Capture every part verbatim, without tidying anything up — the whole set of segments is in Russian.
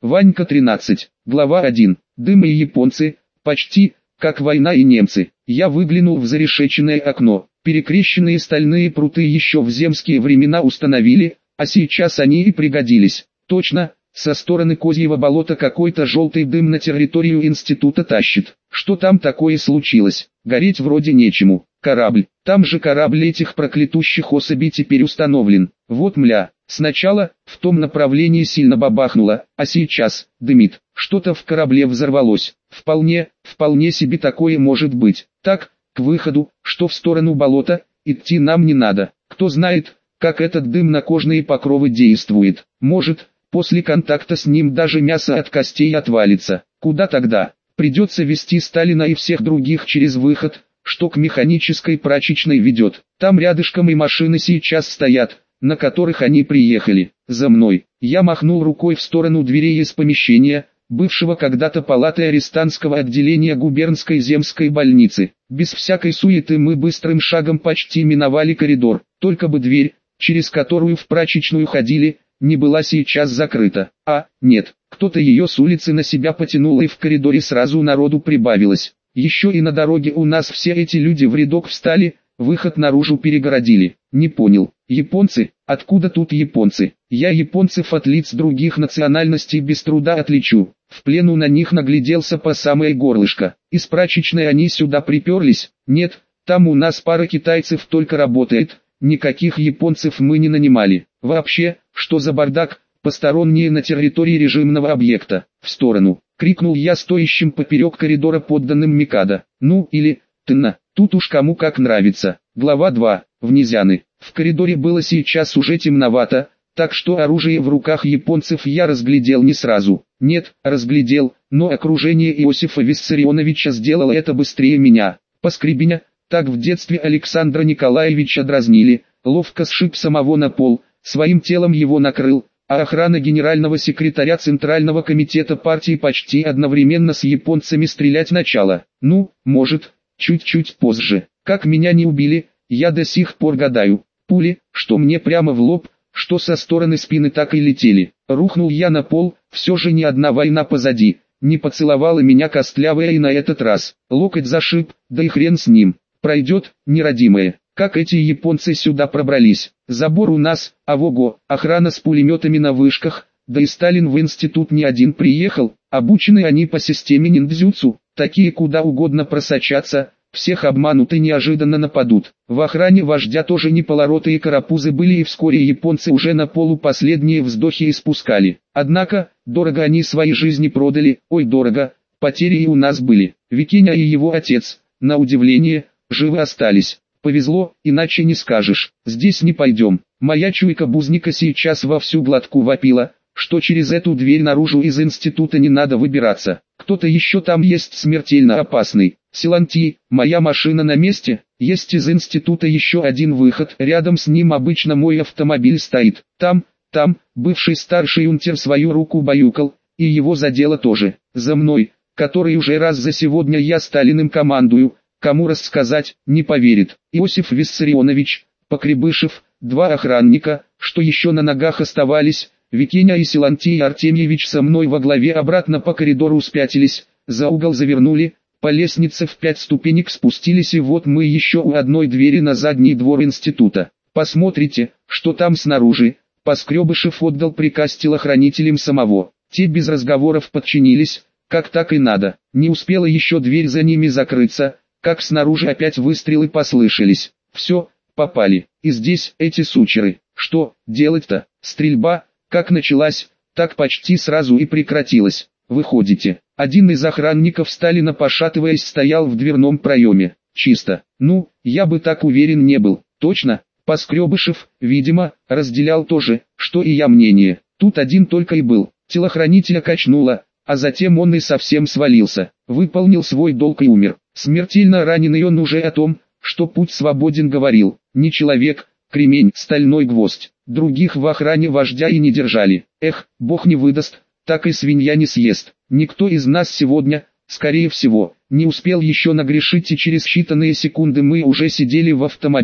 Ванька тринадцать. Глава один. Дым и японцы, почти, как война и немцы. Я выглянул в зарешеченное окно. Перекрещенные стальные пруты еще в земские времена установили, а сейчас они и пригодились. Точно, со стороны Козьего болота какой-то желтый дым на территорию института тащит. Что там такое случилось? Гореть вроде нечему. Корабль. Там же корабль этих проклятущих особей теперь установлен. Вот мля. Сначала, в том направлении сильно бабахнуло, а сейчас, дымит. Что-то в корабле взорвалось. Вполне, вполне себе такое может быть. Так, к выходу, что в сторону болота, идти нам не надо. Кто знает, как этот дым на кожные покровы действует. Может, после контакта с ним даже мясо от костей отвалится. Куда тогда? Придется вести Сталина и всех других через выход, что к механической прачечной ведет. Там рядышком и машины сейчас стоят, на которых они приехали. За мной. Я махнул рукой в сторону дверей из помещения, бывшего когда-то палаты арестантского отделения губернской земской больницы. Без всякой суеты мы быстрым шагом почти миновали коридор. Только бы дверь, через которую в прачечную ходили, не была сейчас закрыта. А, нет, кто-то ее с улицы на себя потянул, и в коридоре сразу народу прибавилось. Еще и на дороге у нас все эти люди в рядок встали, выход наружу перегородили. Не понял, японцы? Откуда тут японцы? Я японцев от лиц других национальностей без труда отличу. В плену на них нагляделся по самое горлышко. Из прачечной они сюда приперлись? Нет, там у нас пара китайцев только работает, никаких японцев мы не нанимали. Вообще, что за бардак, посторонние на территории режимного объекта? В сторону, крикнул я стоящим поперек коридора подданным Микадо. Ну или, тына, тут уж кому как нравится. Глава два. Внезяны. В коридоре было сейчас уже темновато, так что оружие в руках японцев я разглядел не сразу. Нет, разглядел, но окружение Иосифа Виссарионовича сделало это быстрее меня. Поскребеня, так в детстве Александра Николаевича дразнили, ловко сшиб самого на пол, своим телом его накрыл, а охрана генерального секретаря Центрального комитета партии почти одновременно с японцами стрелять начала. Ну, может, чуть-чуть позже. Как меня не убили, я до сих пор гадаю. Пули, что мне прямо в лоб, что со стороны спины так и летели. Рухнул я на пол, все же ни одна война позади. Не поцеловала меня костлявая и на этот раз. Локоть зашиб, да и хрен с ним. Пройдет, неродимые. Как эти японцы сюда пробрались? Забор у нас, а вого, охрана с пулеметами на вышках, да и Сталин в институт не один приехал. Обучены они по системе ниндзюцу, такие куда угодно просочатся. Всех обманут и неожиданно нападут. В охране вождя тоже неполороты и карапузы были, и вскоре японцы уже на полу последние вздохи испускали. Однако, дорого они свои жизни продали, ой дорого, потери и у нас были. Викиня и его отец, на удивление, живы остались. Повезло, иначе не скажешь. Здесь не пойдем. Моя чуйка бузника сейчас во всю глотку вопила, что через эту дверь наружу из института не надо выбираться. Кто-то еще там есть смертельно опасный. Силантий, моя машина на месте, есть из института еще один выход, рядом с ним обычно мой автомобиль стоит. Там, там, бывший старший унтер свою руку баюкал, и его задело тоже. За мной, который уже раз за сегодня я Сталиным командую, кому рассказать, не поверит. Иосиф Виссарионович, Покребышев, два охранника, что еще на ногах оставались, Викиня и Силантий Артемьевич со мной во главе обратно по коридору спятились, за угол завернули, по лестнице в пять ступенек спустились, и вот мы еще у одной двери на задний двор института. Посмотрите, что там снаружи. Поскребышев отдал приказ телохранителям самого. Те без разговоров подчинились, как так и надо. Не успела еще дверь за ними закрыться, как снаружи опять выстрелы послышались. Все, попали. И здесь эти сучеры. Что делать-то? Стрельба, как началась, так почти сразу и прекратилась. Выходите. Один из охранников Сталина, пошатываясь, стоял в дверном проеме. Чисто. Ну, я бы так уверен не был. Точно. Поскребышев, видимо, разделял то же, что и я мнение. Тут один только и был. Телохранителя качнуло, а затем он и совсем свалился. Выполнил свой долг и умер. Смертельно раненый он уже о том, что путь свободен, говорил. Не человек, кремень, стальной гвоздь. Других в охране вождя и не держали. Эх, бог не выдаст, так и свинья не съест. Никто из нас сегодня, скорее всего, не успел еще нагрешить, и через считанные секунды мы уже сидели в автомобиле.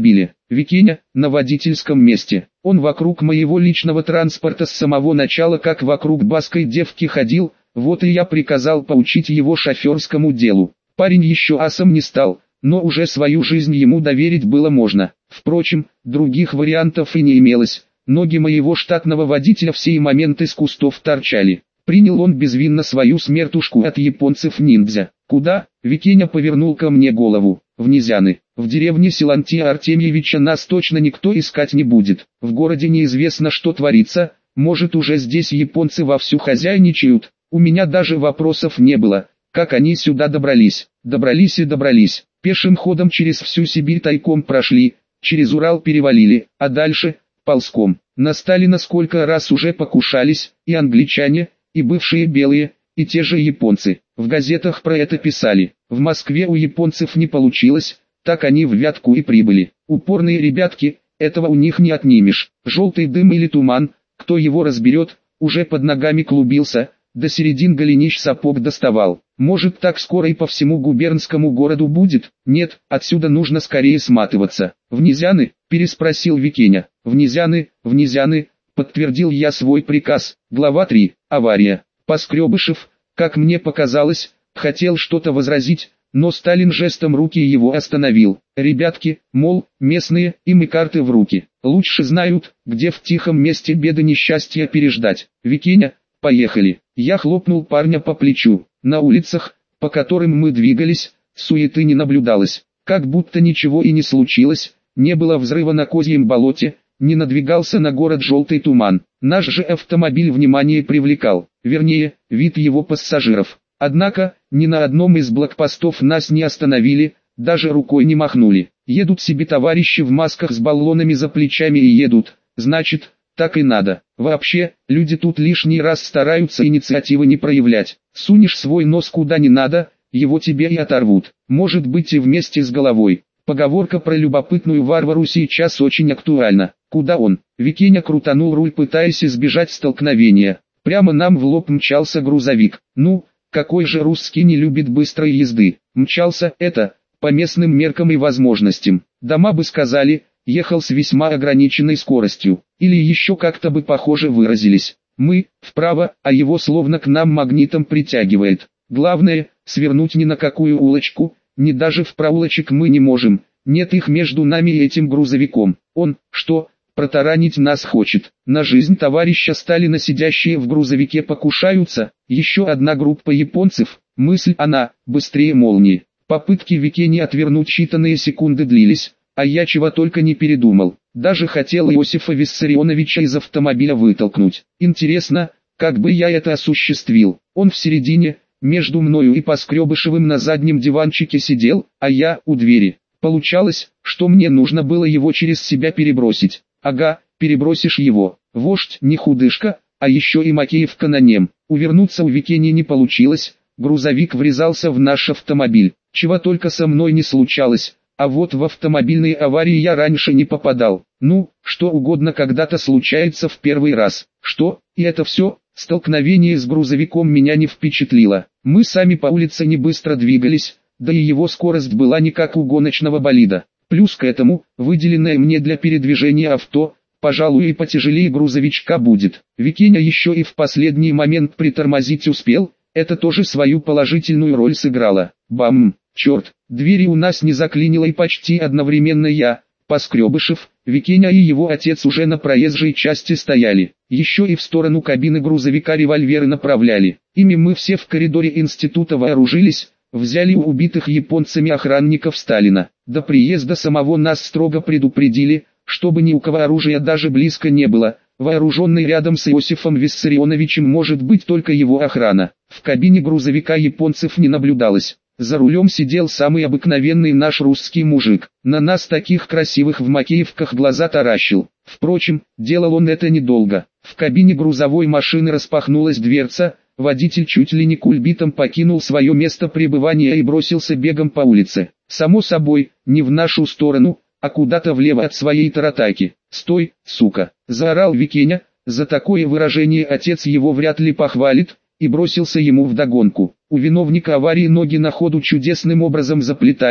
Викеня, на водительском месте. Он вокруг моего личного транспорта с самого начала как вокруг баской девки ходил, вот и я приказал поучить его шоферскому делу. Парень еще асом не стал, но уже свою жизнь ему доверить было можно. Впрочем, других вариантов и не имелось. Ноги моего штатного водителя в сей момент из кустов торчали. Принял он безвинно свою смертушку от японцев-ниндзя. Куда? Викеня повернул ко мне голову. В Низяны. В деревне Силантия Артемьевича нас точно никто искать не будет. В городе неизвестно, что творится. Может, уже здесь японцы вовсю хозяйничают. У меня даже вопросов не было. Как они сюда добрались? Добрались и добрались. Пешим ходом через всю Сибирь тайком прошли, через Урал перевалили, а дальше ползком. На Сталина сколько раз уже покушались, и англичане, и бывшие белые, и те же японцы. В газетах про это писали. В Москве у японцев не получилось, так они в Вятку и прибыли. Упорные ребятки, этого у них не отнимешь. Желтый дым или туман, кто его разберет, уже под ногами клубился, до середин голенищ сапог доставал. Может, так скоро и по всему губернскому городу будет? Нет, отсюда нужно скорее сматываться. В Низяны? Переспросил Викеня. В Низяны, в Низяны, подтвердил я свой приказ. Глава три. Авария. Поскребышев, как мне показалось, хотел что-то возразить, но Сталин жестом руки его остановил. Ребятки, мол, местные, им и карты в руки. Лучше знают, где в тихом месте беды несчастья переждать. Викеня, поехали. Я хлопнул парня по плечу. На улицах, по которым мы двигались, суеты не наблюдалось. Как будто ничего и не случилось, не было взрыва на Козьем болоте, не надвигался на город желтый туман. Наш же автомобиль внимание привлекал, вернее, вид его пассажиров. Однако, ни на одном из блокпостов нас не остановили, даже рукой не махнули. Едут себе товарищи в масках с баллонами за плечами и едут, значит, так и надо. Вообще, люди тут лишний раз стараются инициативы не проявлять. Сунешь свой нос куда не надо, его тебе и оторвут. Может быть и вместе с головой. Поговорка про любопытную варвару сейчас очень актуальна. Куда он? Викеня крутанул руль, пытаясь избежать столкновения. Прямо нам в лоб мчался грузовик. Ну, какой же русский не любит быстрой езды? Мчался это, по местным меркам и возможностям. Дома бы сказали, ехал с весьма ограниченной скоростью. Или еще как-то бы похоже выразились. Мы, вправо, а его словно к нам магнитом притягивает. Главное, свернуть ни на какую улочку, ни даже в проулочек мы не можем. Нет их между нами и этим грузовиком. Он, что, протаранить нас хочет? На жизнь товарища Сталина сидящие в грузовике покушаются? Еще одна группа японцев, мысль она, быстрее молнии. Попытки Викени отвернуть считанные секунды длились, а я чего только не передумал. Даже хотел Иосифа Виссарионовича из автомобиля вытолкнуть. Интересно, как бы я это осуществил? Он в середине, между мною и Поскребышевым на заднем диванчике сидел, а я у двери. Получалось, что мне нужно было его через себя перебросить. Ага, перебросишь его. Вождь не худышка, а еще и Макеевка на нем. Увернуться у Викени не получилось, грузовик врезался в наш автомобиль. Чего только со мной не случалось. А вот в автомобильные аварии я раньше не попадал. Ну, что угодно когда-то случается в первый раз. Что, и это все? Столкновение с грузовиком меня не впечатлило. Мы сами по улице не быстро двигались, да и его скорость была не как у гоночного болида. Плюс к этому, выделенное мне для передвижения авто, пожалуй и потяжелее грузовичка будет. Викеня еще и в последний момент притормозить успел, это тоже свою положительную роль сыграло. Бам! Черт, двери у нас не заклинило и почти одновременно я, Поскребышев, Викеня и его отец уже на проезжей части стояли. Еще и в сторону кабины грузовика револьверы направляли. Ими мы все в коридоре института вооружились, взяли у убитых японцами охранников Сталина. До приезда самого нас строго предупредили, чтобы ни у кого оружия даже близко не было. Вооруженный рядом с Иосифом Виссарионовичем может быть только его охрана. В кабине грузовика японцев не наблюдалось. За рулем сидел самый обыкновенный наш русский мужик. На нас таких красивых в макеевках глаза таращил. Впрочем, делал он это недолго. В кабине грузовой машины распахнулась дверца, водитель чуть ли не кульбитом покинул свое место пребывания и бросился бегом по улице. Само собой, не в нашу сторону, а куда-то влево от своей таратайки. «Стой, сука!» – заорал Викеня, за такое выражение отец его вряд ли похвалит, и бросился ему вдогонку. У виновника аварии ноги на ходу чудесным образом заплетались,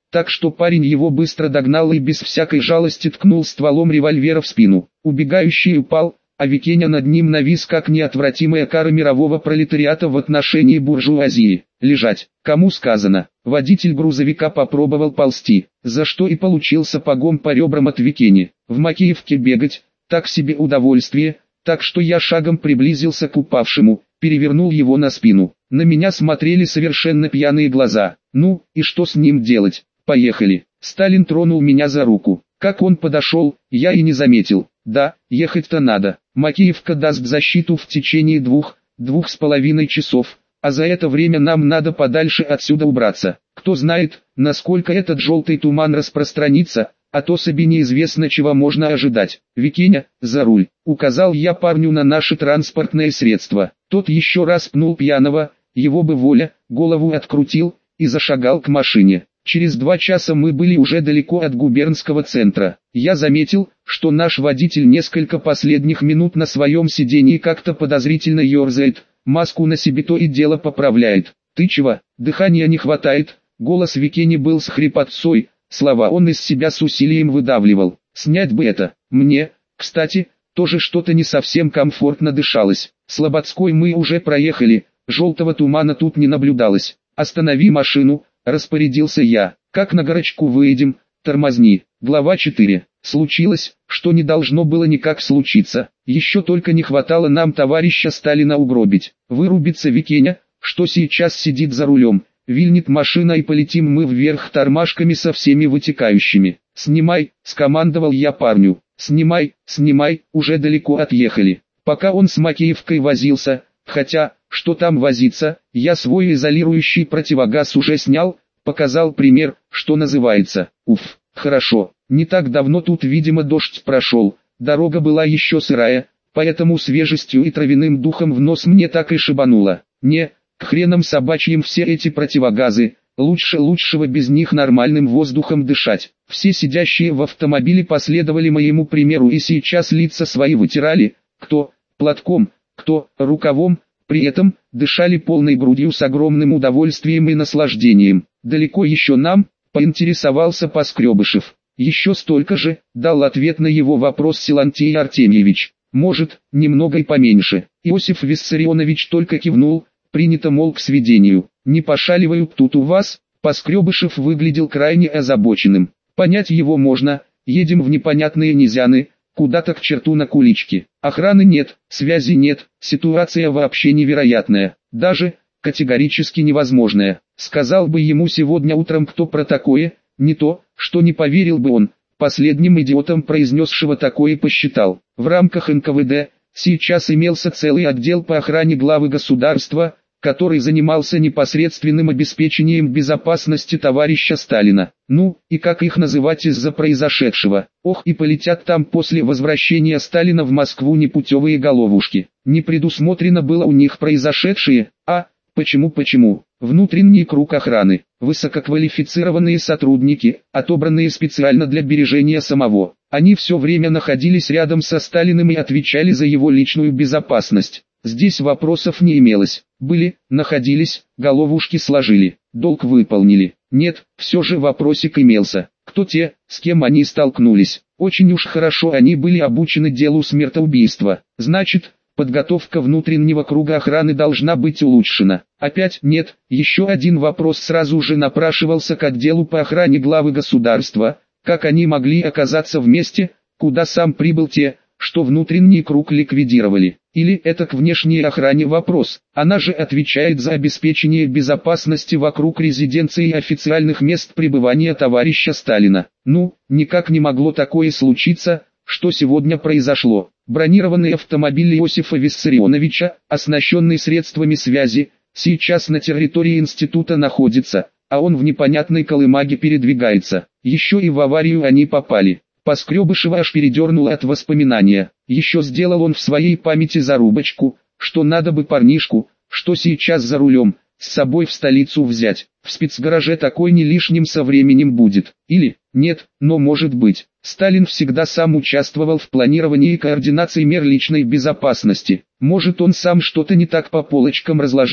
так что парень его быстро догнал и без всякой жалости ткнул стволом револьвера в спину. Убегающий упал, а Викеня над ним навис как неотвратимая кара мирового пролетариата в отношении буржуазии. Лежать, кому сказано. Водитель грузовика попробовал ползти, за что и получил сапогом по ребрам от Викени. В Макеевке бегать, так себе удовольствие, так что я шагом приблизился к упавшему, перевернул его на спину. На меня смотрели совершенно пьяные глаза. Ну, и что с ним делать? Поехали. Сталин тронул меня за руку. Как он подошел, я и не заметил. Да, ехать-то надо. Макеевка даст защиту в течение двух, двух с половиной часов, а за это время нам надо подальше отсюда убраться. Кто знает, насколько этот желтый туман распространится, а то себе неизвестно, чего можно ожидать. Викеня, за руль, указал я парню на наше транспортное средство. Тот еще раз пнул пьяного, его бы воля, голову открутил и зашагал к машине. Через два часа мы были уже далеко от губернского центра. Я заметил, что наш водитель несколько последних минут на своем сидении как-то подозрительно ерзает, маску на себе то и дело поправляет. «Ты чего? Дыхания не хватает?» Голос Викени был с хрипотцой, слова он из себя с усилием выдавливал. «Снять бы это, мне, кстати, тоже что-то не совсем комфортно дышалось. Слободской мы уже проехали, желтого тумана тут не наблюдалось. Останови машину», распорядился я. «Как на горочку выедем, тормозни». Глава четыре. Случилось, что не должно было никак случиться. Еще только не хватало нам товарища Сталина угробить. Вырубится Викеня, что сейчас сидит за рулем. Вильнет машина и полетим мы вверх тормашками со всеми вытекающими. «Снимай», — скомандовал я парню. «Снимай, снимай», уже далеко отъехали. Пока он с Макеевкой возился, хотя, что там возиться, я свой изолирующий противогаз уже снял, показал пример, что называется. Уф, хорошо, не так давно тут видимо дождь прошел, дорога была еще сырая, поэтому свежестью и травяным духом в нос мне так и шибануло. Не, к хренам собачьим все эти противогазы, лучше лучшего без них нормальным воздухом дышать. Все сидящие в автомобиле последовали моему примеру и сейчас лица свои вытирали, кто платком, кто рукавом, при этом дышали полной грудью с огромным удовольствием и наслаждением. «Далеко еще нам?» — поинтересовался Поскребышев. «Еще столько же», — дал ответ на его вопрос Силантий Артемьевич. «Может, немного и поменьше». Иосиф Виссарионович только кивнул, принято мол к сведению. «Не пошаливают тут у вас?» Поскребышев выглядел крайне озабоченным. Понять его можно, едем в непонятные низяны, куда-то к черту на куличке. Охраны нет, связи нет, ситуация вообще невероятная, даже категорически невозможная. Сказал бы ему сегодня утром кто про такое, не то, что не поверил бы он, последним идиотом произнесшего такое посчитал. В рамках эн ка вэ дэ сейчас имелся целый отдел по охране главы государства, который занимался непосредственным обеспечением безопасности товарища Сталина. Ну, и как их называть из-за произошедшего? Ох, и полетят там после возвращения Сталина в Москву непутевые головушки. Не предусмотрено было у них произошедшее, а, почему-почему, внутренний круг охраны, высококвалифицированные сотрудники, отобранные специально для бережения самого. Они все время находились рядом со Сталиным и отвечали за его личную безопасность. Здесь вопросов не имелось. Были, находились, головушки сложили, долг выполнили. Нет, все же вопросик имелся. Кто те, с кем они столкнулись? Очень уж хорошо они были обучены делу смертоубийства. Значит, подготовка внутреннего круга охраны должна быть улучшена. Опять нет, еще один вопрос сразу же напрашивался к отделу по охране главы государства. Как они могли оказаться в месте, куда сам прибыл те, что внутренний круг ликвидировали? Или это к внешней охране вопрос? Она же отвечает за обеспечение безопасности вокруг резиденции и официальных мест пребывания товарища Сталина. Ну, никак не могло такое случиться, что сегодня произошло. Бронированный автомобиль Иосифа Виссарионовича, оснащенный средствами связи, сейчас на территории института находится, а он в непонятной колымаге передвигается. Еще и в аварию они попали. Поскребышева аж передернуло от воспоминания. Еще сделал он в своей памяти зарубочку, что надо бы парнишку, что сейчас за рулем, с собой в столицу взять. В спецгараже такой не лишним со временем будет. Или, нет, но может быть. Сталин всегда сам участвовал в планировании и координации мер личной безопасности. Может он сам что-то не так по полочкам разложил,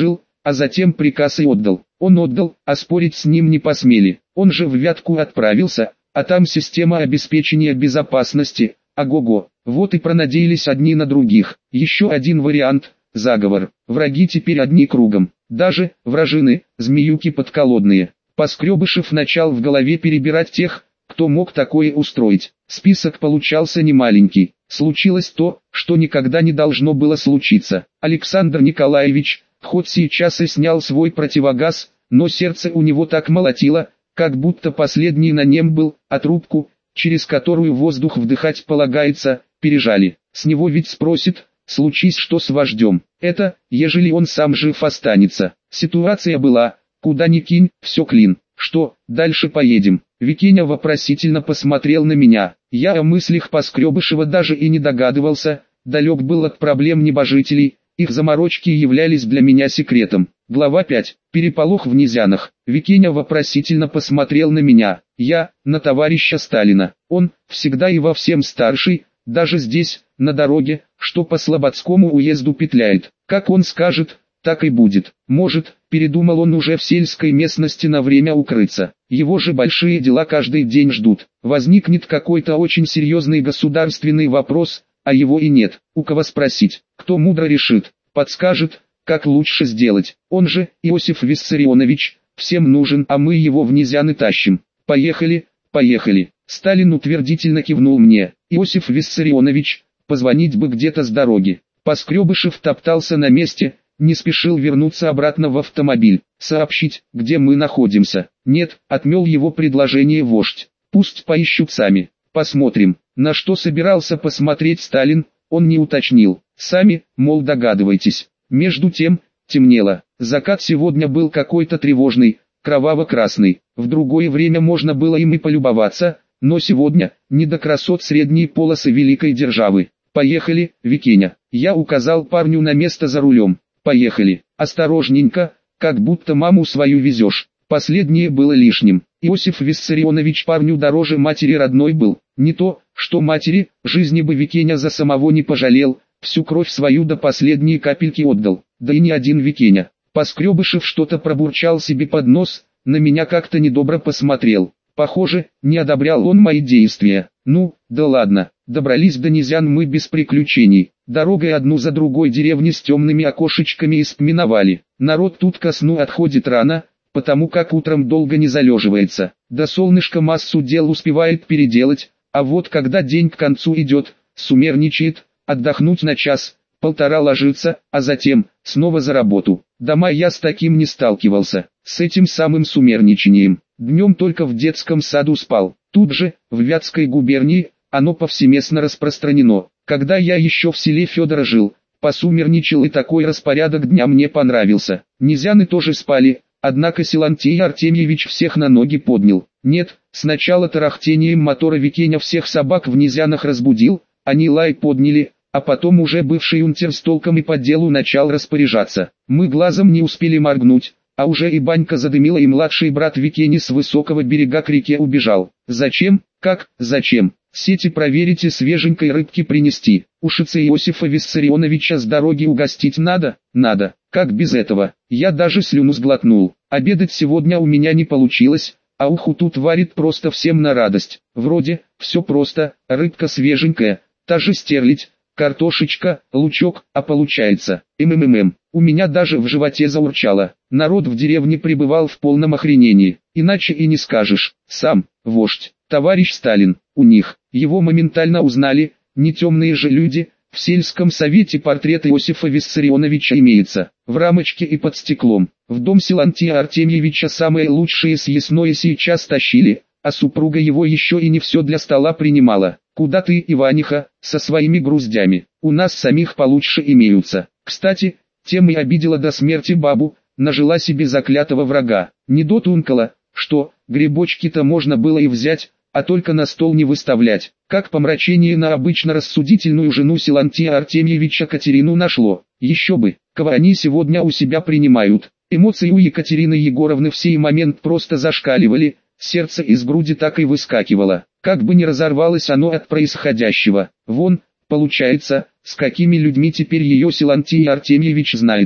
а затем приказ и отдал. Он отдал, а спорить с ним не посмели. Он же в Вятку отправился, а там система обеспечения безопасности, ого-го. Вот и пронадеялись одни на других. Еще один вариант – заговор. Враги теперь одни кругом. Даже вражины, змеюки подколодные. Поскребышев начал в голове перебирать тех, кто мог такое устроить. Список получался немаленький. Случилось то, что никогда не должно было случиться. Александр Николаевич, хоть сейчас и снял свой противогаз, но сердце у него так молотило, как будто последний на нем был, а трубку, через которую воздух вдыхать полагается, пережали. С него ведь спросит, случись что с вождем. Это, ежели он сам жив останется. Ситуация была, куда ни кинь, все клин. Что, дальше поедем? Викеня вопросительно посмотрел на меня. Я о мыслях Поскребышева даже и не догадывался, далек был от проблем небожителей, их заморочки являлись для меня секретом. Глава пять. Переполох в Низянах. Викеня вопросительно посмотрел на меня. Я, на товарища Сталина. Он, всегда и во всем старший, даже здесь, на дороге, что по Слободскому уезду петляет. Как он скажет, так и будет. Может, передумал он уже в сельской местности на время укрыться. Его же большие дела каждый день ждут. Возникнет какой-то очень серьезный государственный вопрос, а его и нет. У кого спросить? Кто мудро решит, подскажет, как лучше сделать. Он же, Иосиф Виссарионович, всем нужен, а мы его в Низяны тащим. Поехали, поехали. Сталин утвердительно кивнул мне. Иосиф Виссарионович, позвонить бы где-то с дороги. Поскребышев топтался на месте, не спешил вернуться обратно в автомобиль. Сообщить, где мы находимся. Нет, отмел его предложение вождь. Пусть поищут сами. Посмотрим. На что собирался посмотреть Сталин, он не уточнил. Сами, мол, догадывайтесь. Между тем, темнело. Закат сегодня был какой-то тревожный, кроваво-красный. В другое время можно было им и полюбоваться, но сегодня, не до красот средней полосы великой державы. Поехали, Викеня. Я указал парню на место за рулем. Поехали. Осторожненько, как будто маму свою везешь. Последнее было лишним. Иосиф Виссарионович парню дороже матери родной был. Не то, что матери, жизни бы Викеня за самого не пожалел, всю кровь свою до последней капельки отдал. Да и не один Викеня. Поскребышев что-то пробурчал себе под нос, на меня как-то недобро посмотрел. Похоже, не одобрял он мои действия. Ну, да ладно, добрались до Низян мы без приключений. Дорогой одну за другой деревни с темными окошечками испминовали. Народ тут ко сну отходит рано, потому как утром долго не залеживается. До солнышка массу дел успевает переделать, а вот когда день к концу идет, сумерничает, отдохнуть на час, полтора ложится, а затем, снова за работу. Дома я с таким не сталкивался, с этим самым сумерничанием. Днем только в детском саду спал. Тут же, в Вятской губернии, оно повсеместно распространено. Когда я еще в селе Федора жил, посумерничал, и такой распорядок дня мне понравился. Низяны тоже спали, однако Силантий Артемьевич всех на ноги поднял. Нет, сначала тарахтением мотора Викеня всех собак в Низянах разбудил, они лай подняли, а потом уже бывший унтер с толком и по делу начал распоряжаться. Мы глазом не успели моргнуть, а уже и банька задымила, и младший брат Викени с высокого берега к реке убежал. Зачем? Как? Зачем? Сети проверить и свеженькой рыбки принести. Ушица Иосифа Виссарионовича с дороги угостить надо? Надо. Как без этого? Я даже слюну сглотнул. Обедать сегодня у меня не получилось, а уху тут варит просто всем на радость. Вроде, все просто, рыбка свеженькая, та же стерлядь, картошечка, лучок, а получается, ммм. У меня даже в животе заурчало. Народ в деревне пребывал в полном охренении. Иначе и не скажешь. Сам, вождь, товарищ Сталин, у них. Его моментально узнали, не темные же люди. В сельском совете портрет Иосифа Виссарионовича имеется. В рамочке и под стеклом. В дом Силантия Артемьевича самое лучшее съестное сейчас тащили, а супруга его еще и не все для стола принимала. Куда ты, Иваниха, со своими груздями? У нас самих получше имеются. Кстати, тем и обидела до смерти бабу, нажила себе заклятого врага. Не дотункала, что, грибочки-то можно было и взять, а только на стол не выставлять. Как помрачение на обычно рассудительную жену Силантия Артемьевича Катерину нашло. Еще бы, кого они сегодня у себя принимают. Эмоции у Екатерины Егоровны в сей момент просто зашкаливали, сердце из груди так и выскакивало. Как бы ни разорвалось оно от происходящего. Вон, получается, с какими людьми теперь ее Силантий Артемьевич знается.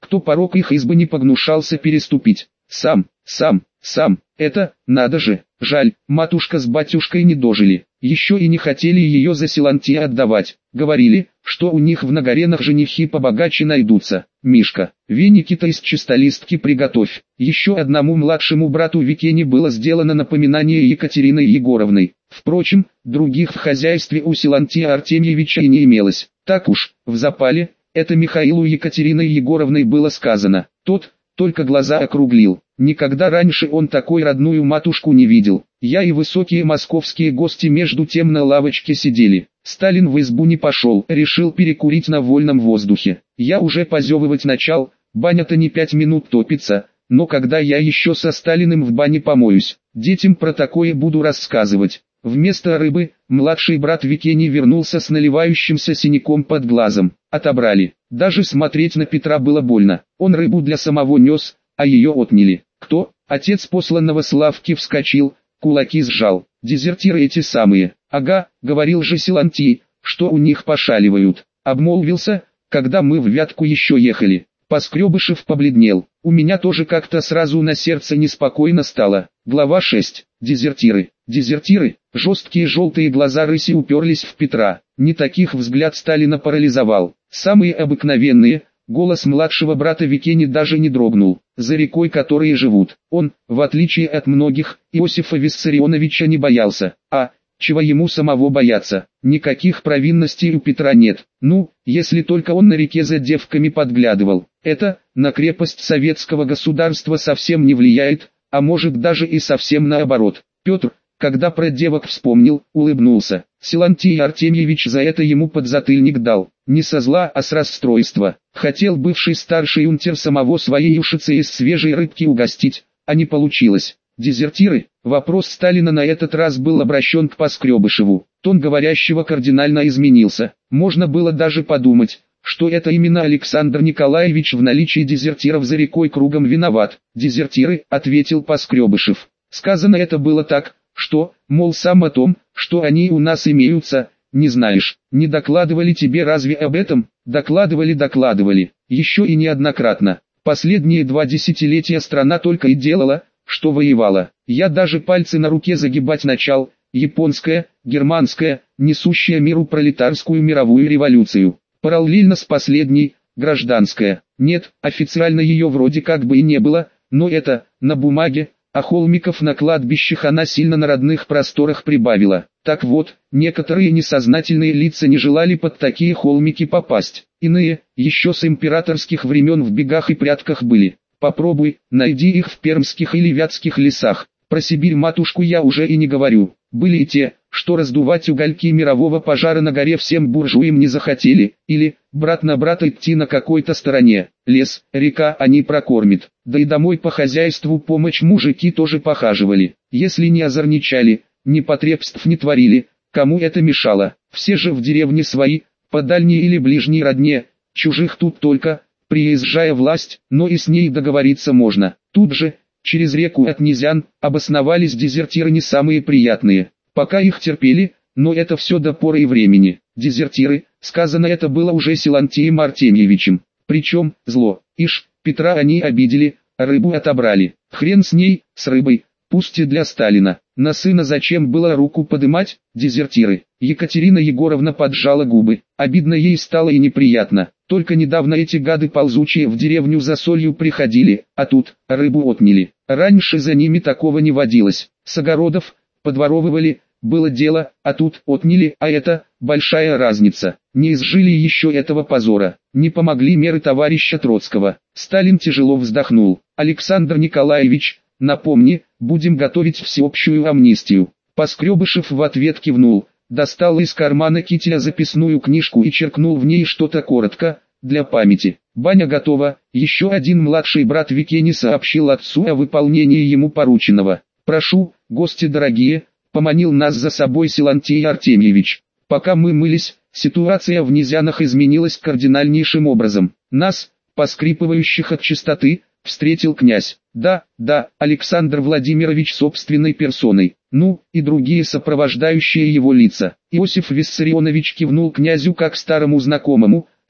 кто порог их избы не погнушался переступить. Сам, сам, сам, это, надо же, жаль, матушка с батюшкой не дожили, еще и не хотели ее за Силантия отдавать, говорили, что у них в Нагоренах женихи побогаче найдутся. Мишка, веники-то из чистолистки приготовь. Еще одному младшему брату Викене было сделано напоминание Екатериной Егоровной. Впрочем, других в хозяйстве у Силантия Артемьевича и не имелось. Так уж, в запале, это Михаилу Екатериной Егоровной было сказано. Тот только глаза округлил. Никогда раньше он такой родную матушку не видел. Я и высокие московские гости между тем на лавочке сидели. Сталин в избу не пошел, решил перекурить на вольном воздухе. Я уже позевывать начал, баня-то не пять минут топится, но когда я еще со Сталиным в бане помоюсь, детям про такое буду рассказывать. Вместо рыбы, младший брат Викений вернулся с наливающимся синяком под глазом. Отобрали. Даже смотреть на Петра было больно. Он рыбу для самого нес, а ее отняли. Кто? Отец посланного Славки вскочил, кулаки сжал. Дезертиры эти самые. Ага, говорил же Силантий, что у них пошаливают. Обмолвился, когда мы в Вятку еще ехали. Поскребышев побледнел. У меня тоже как-то сразу на сердце неспокойно стало. Глава шесть. Дезертиры. Дезертиры. Жесткие желтые глаза рыси уперлись в Петра. Не таких взгляд Сталина парализовал. Самые обыкновенные. Голос младшего брата Викени даже не дрогнул. За рекой, которые живут. Он, в отличие от многих, Иосифа Виссарионовича не боялся. А, чего ему самого бояться? Никаких провинностей у Петра нет. Ну, если только он на реке за девками подглядывал. Это, на крепость советского государства совсем не влияет, а может даже и совсем наоборот. Петр, когда про девок вспомнил, улыбнулся. Силантий Артемьевич за это ему подзатыльник дал. Не со зла, а с расстройства. Хотел бывший старший унтер самого своей ушицы из свежей рыбки угостить, а не получилось. Дезертиры? Вопрос Сталина на этот раз был обращен к Поскребышеву. Тон говорящего кардинально изменился. Можно было даже подумать, что это именно Александр Николаевич в наличии дезертиров за рекой кругом виноват. «Дезертиры», — ответил Поскребышев. Сказано это было так, что, мол, сам о том, что они у нас имеются, не знаешь. Не докладывали тебе разве об этом? Докладывали, докладывали. Еще и неоднократно. Последние два десятилетия страна только и делала, что воевала. Я даже пальцы на руке загибать начал. Японская, германская, несущая миру пролетарскую мировую революцию. Параллельно с последней, гражданская. Нет, официально ее вроде как бы и не было, но это, на бумаге, а холмиков на кладбищах она сильно на родных просторах прибавила. Так вот, некоторые несознательные лица не желали под такие холмики попасть. Иные, еще с императорских времен в бегах и прятках были. Попробуй, найди их в пермских или вятских лесах. Про Сибирь-матушку я уже и не говорю. Были и те, что раздувать угольки мирового пожара на горе всем буржуям не захотели, или, брат на брата идти на какой-то стороне. Лес, река они прокормят. Да и домой по хозяйству помощь мужики тоже похаживали. Если не озорничали, непотребств не творили, кому это мешало? Все же в деревне свои, по дальней или ближней родне, чужих тут только, приезжая власть, но и с ней договориться можно. Тут же, через реку от Низян, обосновались дезертиры не самые приятные. Пока их терпели, но это все до поры и времени. Дезертиры, сказано это было уже Силантием Артемьевичем. Причем, зло, ишь, Петра они обидели, а рыбу отобрали. Хрен с ней, с рыбой, пусть и для Сталина. На сына зачем было руку подымать? Дезертиры. Екатерина Егоровна поджала губы. Обидно ей стало и неприятно. Только недавно эти гады ползучие в деревню за солью приходили, а тут, рыбу отняли. Раньше за ними такого не водилось. С огородов, подворовывали, было дело, а тут отняли, а это, большая разница. Не изжили еще этого позора. Не помогли меры товарища Троцкого. Сталин тяжело вздохнул. Александр Николаевич, напомни, будем готовить всеобщую амнистию. Поскребышев в ответ кивнул, достал из кармана кителя записную книжку и черкнул в ней что-то коротко, для памяти. Баня готова, еще один младший брат Викени сообщил отцу о выполнении ему порученного. Прошу, гости дорогие, поманил нас за собой Силантий Артемьевич. Пока мы мылись, ситуация в Низянах изменилась кардинальнейшим образом. Нас, поскрипывающих от чистоты, встретил князь. Да, да, Александр Владимирович собственной персоной. Ну, и другие сопровождающие его лица. Иосиф Виссарионович кивнул князю как старому знакомому,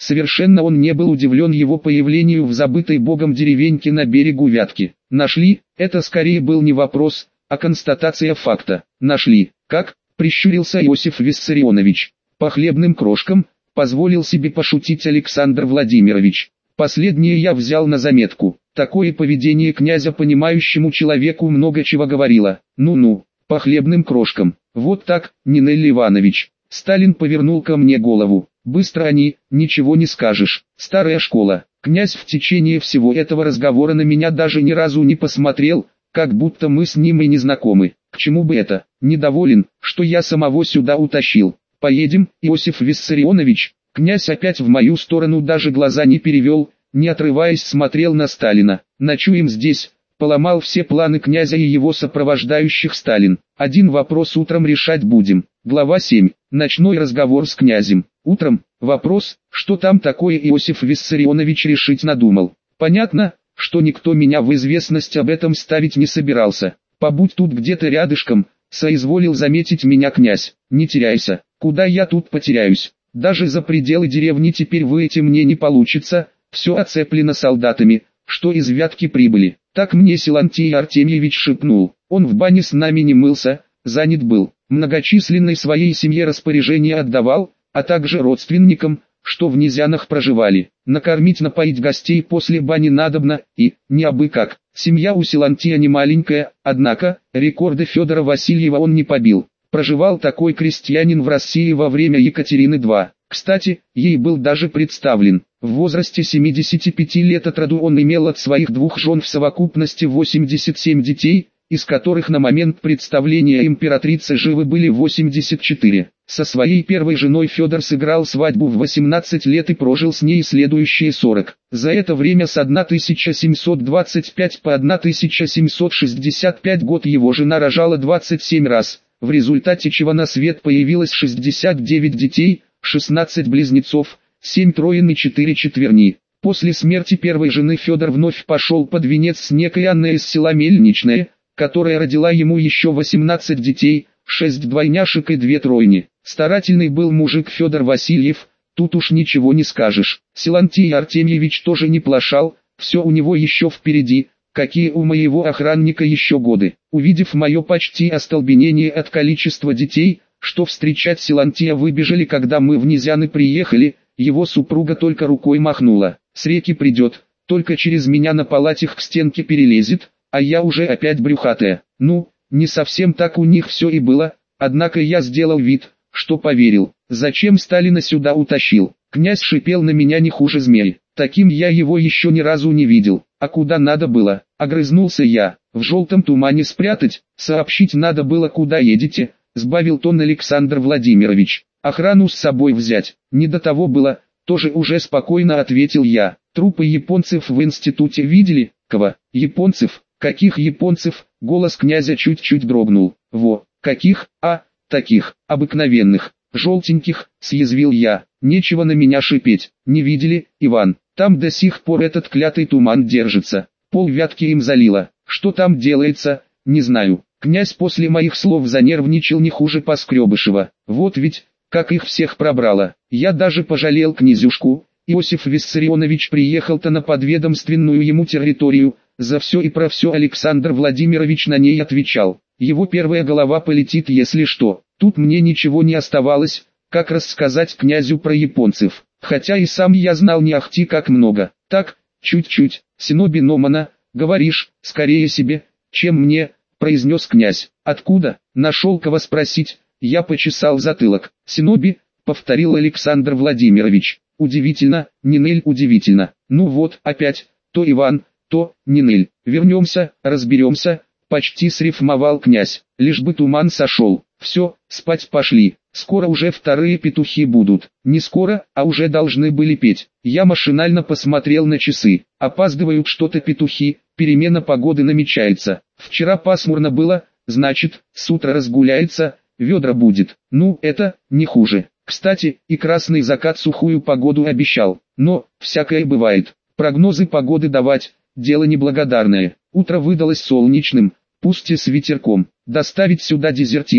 Совершенно он не был удивлен его появлению в забытой богом деревеньке на берегу Вятки. Нашли, это скорее был не вопрос, а констатация факта. Нашли, как, прищурился Иосиф Виссарионович. По хлебным крошкам, позволил себе пошутить Александр Владимирович. Последнее я взял на заметку. Такое поведение князя понимающему человеку много чего говорило. Ну-ну, по хлебным крошкам. Вот так, Нинель Иванович. Сталин повернул ко мне голову. Быстро они, ничего не скажешь. Старая школа. Князь в течение всего этого разговора на меня даже ни разу не посмотрел, как будто мы с ним и не знакомы. К чему бы это? Недоволен, что я самого сюда утащил. Поедем, Иосиф Виссарионович. Князь опять в мою сторону даже глаза не перевел, не отрываясь смотрел на Сталина. Ночуем здесь. Поломал все планы князя и его сопровождающих Сталин. Один вопрос утром решать будем. Глава семь. Ночной разговор с князем. Утром, вопрос, что там такое Иосиф Виссарионович решить надумал. Понятно, что никто меня в известность об этом ставить не собирался. Побудь тут где-то рядышком, соизволил заметить меня князь. Не теряйся, куда я тут потеряюсь. Даже за пределы деревни теперь выйти мне не получится, все оцеплено солдатами, что из Вятки прибыли. Так мне Силантий Артемьевич шепнул. Он в бане с нами не мылся, занят был. Многочисленной своей семье распоряжения отдавал, а также родственникам, что в Низянах проживали. Накормить, напоить гостей после бани надобно, и, не абы как. Семья у Силантия не маленькая, однако, рекорды Федора Васильева он не побил. Проживал такой крестьянин в России во время Екатерины второй. Кстати, ей был даже представлен. В возрасте семидесяти пяти лет от роду он имел от своих двух жен в совокупности восемьдесят семь детей, из которых на момент представления императрицы живы были восемьдесят четыре. Со своей первой женой Федор сыграл свадьбу в восемнадцать лет и прожил с ней следующие сорок. За это время с тысяча семьсот двадцать пятого по тысяча семьсот шестьдесят пятый год его жена рожала двадцать семь раз, в результате чего на свет появилось шестьдесят девять детей, шестнадцать близнецов, семь троен и четыре четверни. После смерти первой жены Федор вновь пошел под венец с некой Анной из села Мельничное, которая родила ему еще восемнадцать детей, шесть двойняшек и две тройни. Старательный был мужик Федор Васильев, тут уж ничего не скажешь. Силантий Артемьевич тоже не плашал, все у него еще впереди, какие у моего охранника еще годы. Увидев мое почти остолбенение от количества детей, что встречать Силантия выбежали, когда мы в Низяны приехали, его супруга только рукой махнула. С реки придет, только через меня на палатях к стенке перелезет, а я уже опять брюхатая. Ну, не совсем так у них все и было, однако я сделал вид, что поверил. Зачем Сталина сюда утащил? Князь шипел на меня не хуже змей. Таким я его еще ни разу не видел. А куда надо было? Огрызнулся я. В желтом тумане спрятать, сообщить надо было, куда едете, сбавил тон Александр Владимирович. Охрану с собой взять, не до того было, тоже уже спокойно ответил я. Трупы японцев в институте видели? Кого? Японцев? Каких японцев? Голос князя чуть-чуть дрогнул. Во, каких? А, таких, обыкновенных, желтеньких, съязвил я. Нечего на меня шипеть. Не видели, Иван? Там до сих пор этот клятый туман держится. Пол Вятки им залило. Что там делается, не знаю. Князь после моих слов занервничал не хуже Поскребышева. Вот ведь, как их всех пробрало. Я даже пожалел князюшку. Иосиф Виссарионович приехал-то на подведомственную ему территорию. За все и про все Александр Владимирович на ней отвечал. Его первая голова полетит, если что. Тут мне ничего не оставалось, как рассказать князю про японцев. Хотя и сам я знал не ахти как много. Так, чуть-чуть, Синоби Номана, говоришь, скорее себе, чем мне, произнес князь. Откуда? Нашел кого спросить. Я почесал затылок. Синоби, повторил Александр Владимирович. Удивительно, Нинель, удивительно. Ну вот, опять, то Иван, то Нинель. Вернемся, разберемся, почти срифмовал князь. Лишь бы туман сошел. Все, спать пошли. Скоро уже вторые петухи будут. Не скоро, а уже должны были петь. Я машинально посмотрел на часы. Опаздывают что-то петухи, перемена погоды намечается. Вчера пасмурно было, значит, с утра разгуляется, ведра будет. Ну, это, не хуже. Кстати, и красный закат сухую погоду обещал. Но, всякое бывает. Прогнозы погоды давать, дело неблагодарное. Утро выдалось солнечным, пусть и с ветерком. Доставить сюда дезертиров,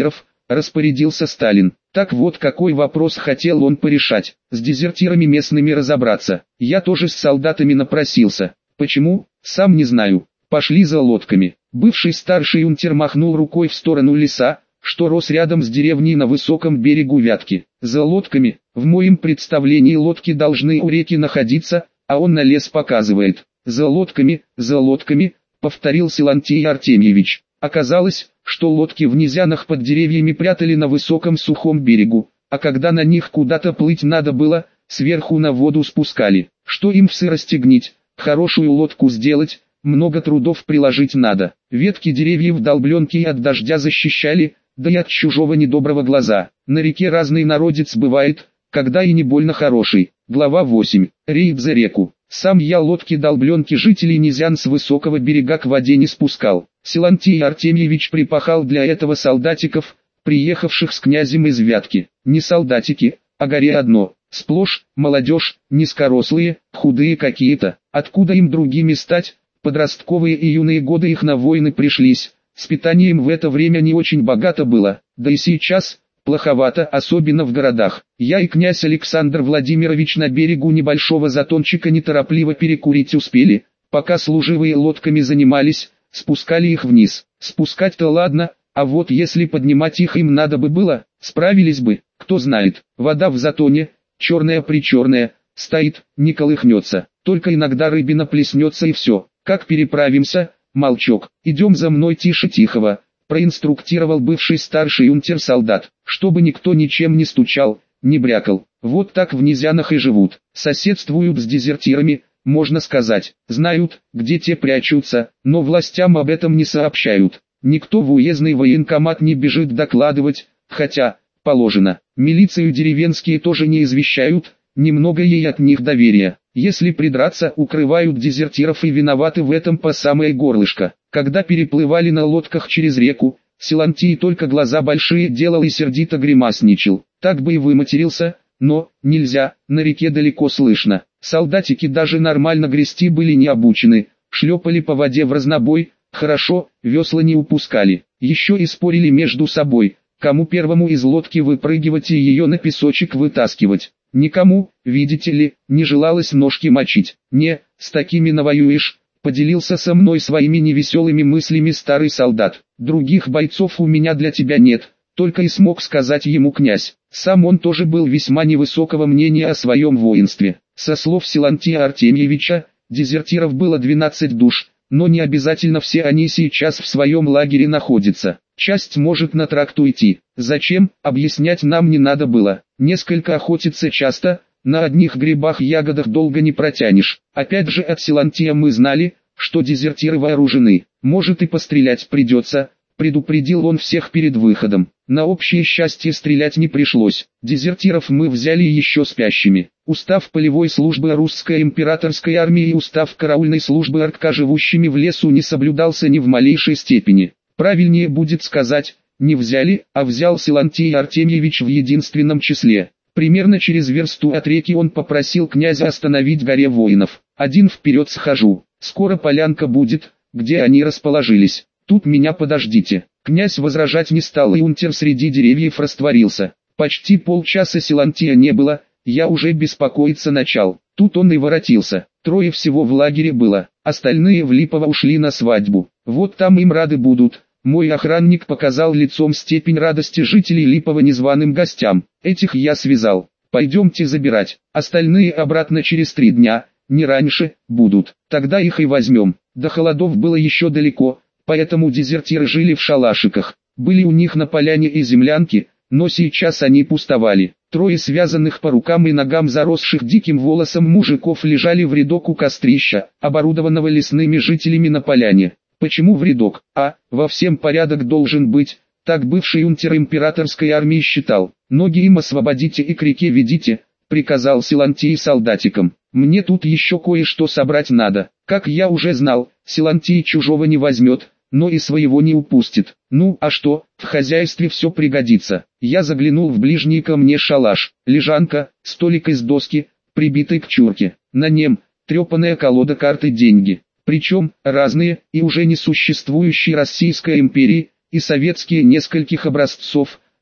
распорядился Сталин. Так вот, какой вопрос хотел он порешать: с дезертирами местными разобраться. Я тоже с солдатами напросился. Почему? Сам не знаю. Пошли за лодками. Бывший старший юнтер махнул рукой в сторону леса, что рос рядом с деревней на высоком берегу Вятки. За лодками, в моем представлении лодки должны у реки находиться, а он на лес показывает. За лодками, за лодками, повторил Силантий Артемьевич. Оказалось, что лодки в низинах под деревьями прятали на высоком сухом берегу, а когда на них куда-то плыть надо было, сверху на воду спускали. Что им в сырости гнить, хорошую лодку сделать, много трудов приложить надо. Ветки деревьев долбленки от дождя защищали, да и от чужого недоброго глаза. На реке разный народец бывает, когда и не больно хороший. Глава восемь. Рейд за реку. Сам я лодки-долбленки жителей низян с высокого берега к воде не спускал. Силантий Артемьевич припахал для этого солдатиков, приехавших с князем из Вятки. Не солдатики, а горе одно. Сплошь, молодежь, низкорослые, худые какие-то. Откуда им другими стать? Подростковые и юные годы их на войны пришлись. С питанием в это время не очень богато было, да и сейчас плоховато, особенно в городах. Я и князь Александр Владимирович на берегу небольшого затончика неторопливо перекурить успели, пока служивые лодками занимались, спускали их вниз. Спускать-то ладно, а вот если поднимать их им надо бы было, справились бы, кто знает. Вода в затоне, черная-причерная, стоит, не колыхнется, только иногда рыбина плеснется и все. Как переправимся? Молчок. Идем за мной тише тихого, проинструктировал бывший старший юнтер-солдат, чтобы никто ничем не стучал, не брякал. Вот так в низинах и живут, соседствуют с дезертирами, можно сказать, знают, где те прячутся, но властям об этом не сообщают. Никто в уездный военкомат не бежит докладывать, хотя, положено, милицию деревенские тоже не извещают, немного ей от них доверия. Если придраться, укрывают дезертиров и виноваты в этом по самое горлышко. Когда переплывали на лодках через реку, Силантий только глаза большие делал и сердито гримасничал. Так бы и выматерился, но, нельзя, на реке далеко слышно. Солдатики даже нормально грести были не обучены, шлепали по воде в разнобой, хорошо, весла не упускали. Еще и спорили между собой, кому первому из лодки выпрыгивать и ее на песочек вытаскивать. Никому, видите ли, не желалось ножки мочить. Не, с такими навоюешь, поделился со мной своими невеселыми мыслями старый солдат. Других бойцов у меня для тебя нет, только и смог сказать ему князь. Сам он тоже был весьма невысокого мнения о своем воинстве. Со слов Силантия Артемьевича, дезертиров было двенадцать душ, но не обязательно все они сейчас в своем лагере находятся. Часть может на тракт уйти. Зачем, объяснять нам не надо было. Несколько охотиться часто, на одних грибах-ягодах долго не протянешь. Опять же от Силантия мы знали, что дезертиры вооружены. Может и пострелять придется, предупредил он всех перед выходом. На общее счастье стрелять не пришлось. Дезертиров мы взяли еще спящими. Устав полевой службы русской императорской армии и устав караульной службы РККА живущими в лесу не соблюдался ни в малейшей степени. Правильнее будет сказать, не взяли, а взял Силантий Артемьевич в единственном числе. Примерно через версту от реки он попросил князя остановить горе воинов. Один вперед схожу, скоро полянка будет, где они расположились. Тут меня подождите. Князь возражать не стал, и юнтер среди деревьев растворился. Почти полчаса Силантия не было, я уже беспокоиться начал. Тут он и воротился. Трое всего в лагере было, остальные в Липово ушли на свадьбу. Вот там им рады будут. Мой охранник показал лицом степень радости жителей Липова незваным гостям. Этих я связал. Пойдемте забирать. Остальные обратно через три дня, не раньше, будут. Тогда их и возьмем. До холодов было еще далеко, поэтому дезертиры жили в шалашиках. Были у них на поляне и землянки, но сейчас они пустовали. Трое связанных по рукам и ногам заросших диким волосом мужиков лежали в рядок у кострища, оборудованного лесными жителями на поляне. Почему в рядок? А, во всем порядок должен быть, так бывший юнтер императорской армии считал. Ноги им освободите и к реке ведите, приказал Силантий солдатикам. Мне тут еще кое-что собрать надо. Как я уже знал, Силантий чужого не возьмет, но и своего не упустит. Ну, а что, в хозяйстве все пригодится. Я заглянул в ближний ко мне шалаш. Лежанка, столик из доски, прибитый к чурке. На нем, трепаная колода карт и деньги. Причем, разные, и уже не существующие Российской империи, и советские нескольких образцов,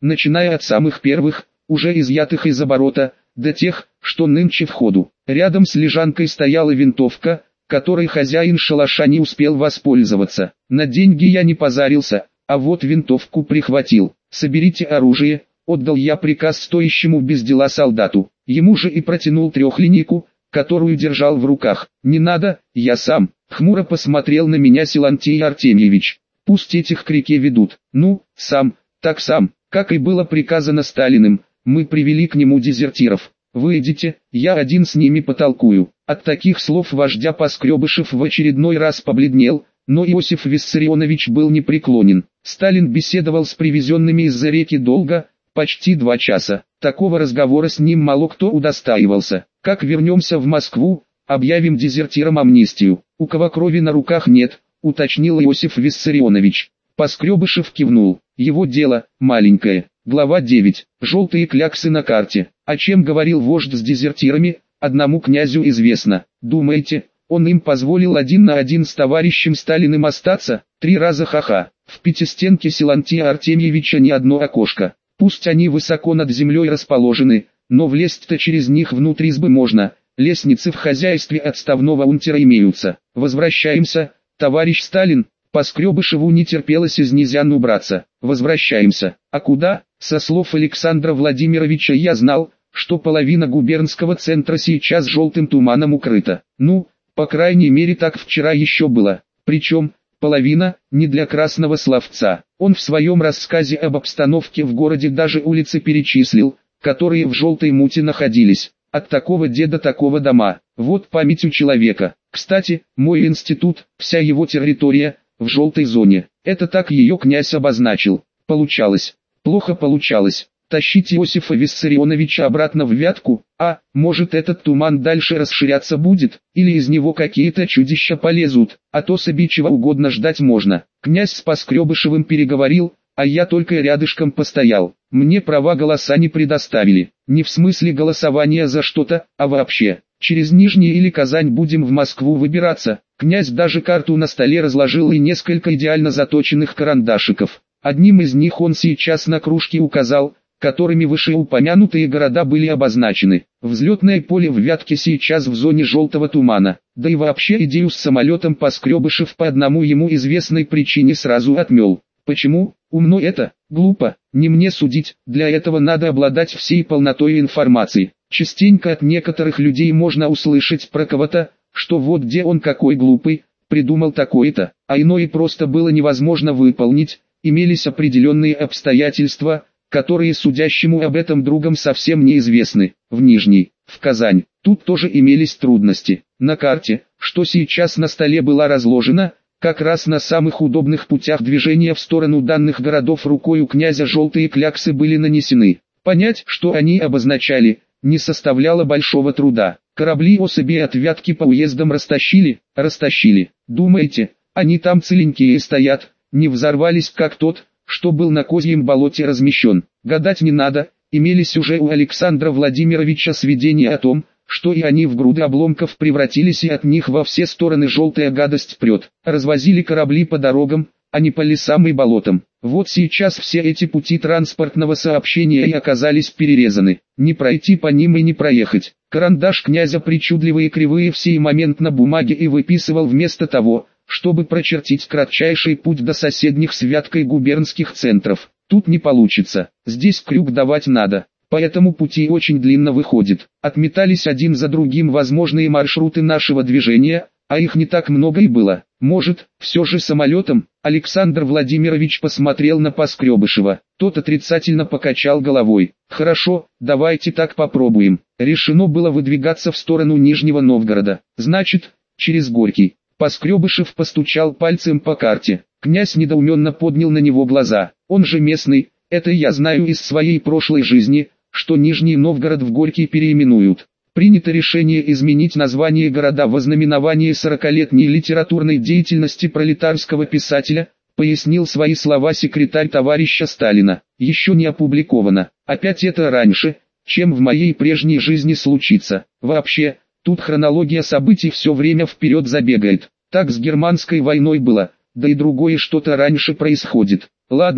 начиная от самых первых, уже изъятых из оборота, до тех, что нынче в ходу. Рядом с лежанкой стояла винтовка, которой хозяин шалаша не успел воспользоваться. На деньги я не позарился, а вот винтовку прихватил. «Соберите оружие», — отдал я приказ стоящему без дела солдату. Ему же и протянул трехлинейку, которую держал в руках. «Не надо, я сам», — хмуро посмотрел на меня Силантий Артемьевич. «Пусть этих к реке ведут». «Ну, сам, так сам», как и было приказано Сталиным, мы привели к нему дезертиров. «Вы идите, я один с ними потолкую». От таких слов вождя Поскребышев в очередной раз побледнел, но Иосиф Виссарионович был непреклонен. Сталин беседовал с привезенными из-за реки долго, почти два часа. Такого разговора с ним мало кто удостаивался. «Как вернемся в Москву, объявим дезертирам амнистию. У кого крови на руках нет», — уточнил Иосиф Виссарионович. Поскребышев кивнул. Его дело, маленькое. Глава девять. Желтые кляксы на карте. О чем говорил вождь с дезертирами, одному князю известно. Думаете, он им позволил один на один с товарищем Сталиным остаться? Три раза ха-ха. В пятистенке Силантия Артемьевича ни одно окошко. Пусть они высоко над землей расположены, но влезть-то через них внутрь избы можно. Лестницы в хозяйстве отставного унтера имеются. Возвращаемся, товарищ Сталин. Поскребышеву не терпелось из Низян убраться. Возвращаемся. А куда? Со слов Александра Владимировича я знал, что половина губернского центра сейчас желтым туманом укрыта. Ну, по крайней мере так вчера еще было. Причем, половина, не для красного словца. Он в своем рассказе об обстановке в городе даже улицы перечислил, которые в желтой муте находились. От такого деда такого дома. Вот память у человека. Кстати, мой институт, вся его территория, в желтой зоне. Это так ее князь обозначил. Получалось. Плохо получалось. Тащить Иосифа Виссарионовича обратно в Вятку, а, может этот туман дальше расширяться будет, или из него какие-то чудища полезут, а то себе чего угодно ждать можно. Князь с Поскребышевым переговорил, а я только рядышком постоял. Мне права голоса не предоставили. Не в смысле голосования за что-то, а вообще. Через Нижний или Казань будем в Москву выбираться. Князь даже карту на столе разложил и несколько идеально заточенных карандашиков. Одним из них он сейчас на кружке указал, которыми вышеупомянутые города были обозначены. Взлетное поле в Вятке сейчас в зоне желтого тумана. Да и вообще идею с самолетом Поскребышев по одному ему известной причине сразу отмел. Почему? Умно это, глупо, не мне судить, для этого надо обладать всей полнотой информации. Частенько от некоторых людей можно услышать про кого-то, что вот где он какой глупый, придумал такое-то, а иное просто было невозможно выполнить, имелись определенные обстоятельства, которые судящему об этом другом совсем неизвестны. В Нижний, в Казань, тут тоже имелись трудности. На карте, что сейчас на столе была разложена, как раз на самых удобных путях движения в сторону данных городов рукой у князя желтые кляксы были нанесены. Понять, что они обозначали, не составляло большого труда. Корабли особи от Вятки по уездам растащили, растащили. Думаете, они там целенькие стоят, не взорвались как тот, что был на Козьем болоте размещен? Гадать не надо, имелись уже у Александра Владимировича сведения о том, что и они в груды обломков превратились и от них во все стороны желтая гадость прет. Развозили корабли по дорогам, а не по лесам и болотам. Вот сейчас все эти пути транспортного сообщения и оказались перерезаны. Не пройти по ним и не проехать. Карандаш князя причудливые кривые в сей момент на бумаге и выписывал вместо того, чтобы прочертить кратчайший путь до соседних с Вяткой губернских центров. Тут не получится, здесь крюк давать надо. Поэтому пути очень длинно выходит. Отметались один за другим возможные маршруты нашего движения, а их не так много и было. Может, все же самолетом? Александр Владимирович посмотрел на Поскребышева. Тот отрицательно покачал головой. Хорошо, давайте так попробуем. Решено было выдвигаться в сторону Нижнего Новгорода. Значит, через Горький. Поскребышев постучал пальцем по карте. Князь недоуменно поднял на него глаза. Он же местный, это я знаю из своей прошлой жизни, что Нижний Новгород в Горький переименуют. Принято решение изменить название города во знаменование сорокалетней литературной деятельности пролетарского писателя, пояснил свои слова секретарь товарища Сталина. Еще не опубликовано. Опять это раньше, чем в моей прежней жизни случится. Вообще, тут хронология событий все время вперед забегает. Так с германской войной было, да и другое что-то раньше происходит. Ладно,